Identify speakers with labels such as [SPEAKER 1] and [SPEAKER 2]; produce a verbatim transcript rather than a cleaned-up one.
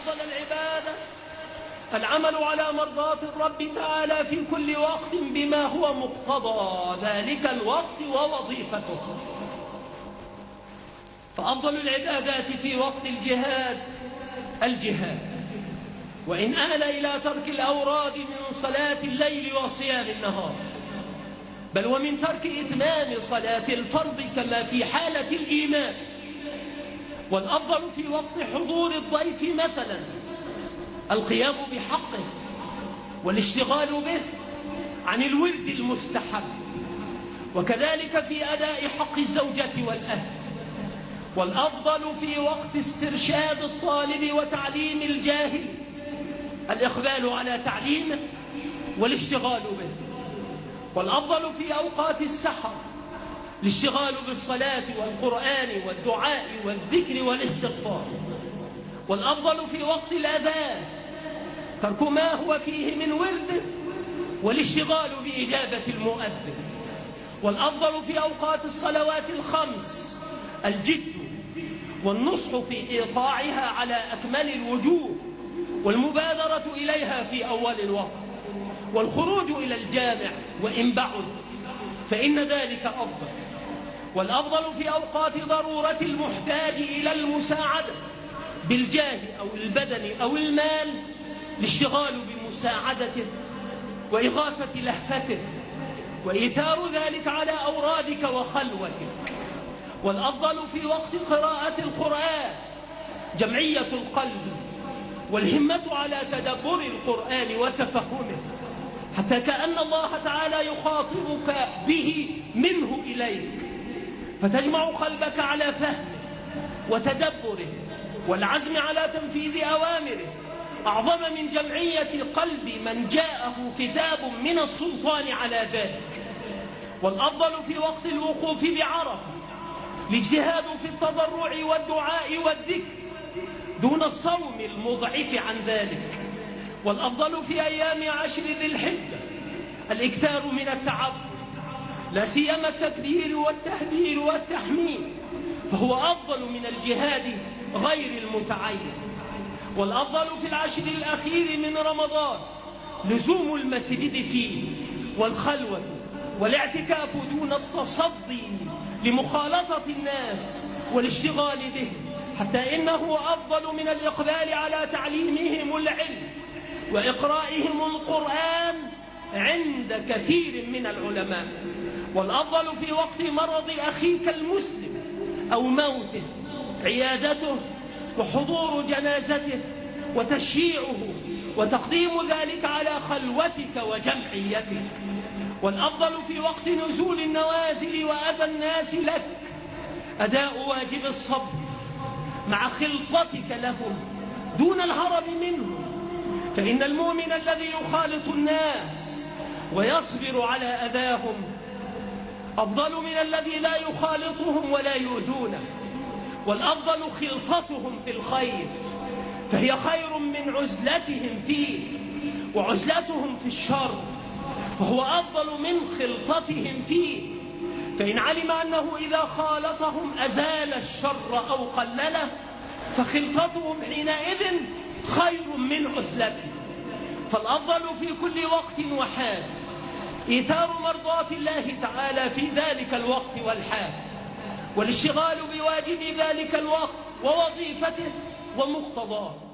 [SPEAKER 1] أفضل العبادة العمل على مرضاة الرب تعالى في كل وقت بما هو مقتضى ذلك الوقت ووظيفته. فأفضل العبادات في وقت الجهاد الجهاد، وإن آل إلى ترك الأوراد من صلاة الليل وصيام النهار، بل ومن ترك إتمام صلاة الفرض كما في حالة الإيمان. والأفضل في وقت حضور الضيف مثلا القيام بحقه والاشتغال به عن الورد المستحب، وكذلك في أداء حق الزوجة والأهل. والأفضل في وقت استرشاد الطالب وتعليم الجاهل الإقبال على تعليمه والاشتغال به. والأفضل في أوقات السحر الاشتغال بالصلاة والقرآن والدعاء والذكر والاستغفار. والأفضل في وقت الأذان ترك ما هو فيه من ورد والاشتغال بإجابة المؤذن. والأفضل في أوقات الصلوات الخمس الجد والنصح في إيقاعها على أكمل الوجوه، والمبادرة إليها في أول الوقت، والخروج إلى الجامع وإن بعد فإن ذلك أفضل. والأفضل في أوقات ضرورة المحتاج إلى المساعدة بالجاه أو البدن أو المال الاشتغال بمساعدته وإغاثة لهفته وإيثار ذلك على أورادك وخلوتك. والأفضل في وقت قراءة القرآن جمعية القلب والهمة على تدبر القرآن وتفهمه، حتى كأن الله تعالى يخاطبك به منه إليك، فتجمع قلبك على فهمه وتدبره والعزم على تنفيذ أوامره، أعظم من جمعية قلب من جاءه كتاب من السلطان على ذلك. والأفضل في وقت الوقوف بعرفة الاجتهاد في التضرع والدعاء والذكر دون الصوم المضعف عن ذلك. والأفضل في أيام عشر ذي الحجة الإكثار من التعبد، لا سيما التكبير والتهليل والتحميد، فهو أفضل من الجهاد غير المتعين. والأفضل في العشر الأخير من رمضان لزوم المسجد فيه والخلوة والاعتكاف دون التصدي لمخالطة الناس والاشتغال به، حتى إنه أفضل من الإقبال على تعليمهم العلم وإقرائهم القرآن عند كثير من العلماء. والأفضل في وقت مرض أخيك المسلم أو موته عيادته وحضور جنازته وتشييعه وتقديم ذلك على خلوتك وجمعيتك. والأفضل في وقت نزول النوازل وأذى الناس لك أداء واجب الصبر مع خلطتك لهم دون الهرب منهم، فإن المؤمن الذي يخالط الناس ويصبر على أذاهم أفضل من الذي لا يخالطهم ولا يؤذونه. والأفضل خلطتهم في الخير، فهي خير من عزلتهم فيه، وعزلتهم في الشر فهو أفضل من خلطتهم فيه، فإن علم أنه إذا خالطهم أزال الشر أو قلله فخلطتهم حينئذ خير من عزلته. فالأفضل في كل وقت وحال إيثار مرضاة الله تعالى في ذلك الوقت والحال، والاشتغال بواجب ذلك الوقت ووظيفته ومقتضاه.